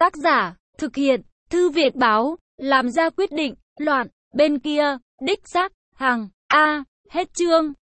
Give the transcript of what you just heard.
Tác giả, thực hiện, Thư viện báo, làm ra quyết định, loạn, bên kia, đích xác, hàng, A, hết chương.